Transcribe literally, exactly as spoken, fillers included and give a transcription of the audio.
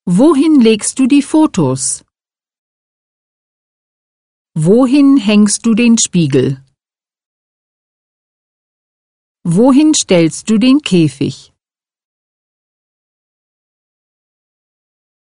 Wohin legst du die Fotos? Wohin hängst du den Spiegel? Wohin stellst du den Käfig?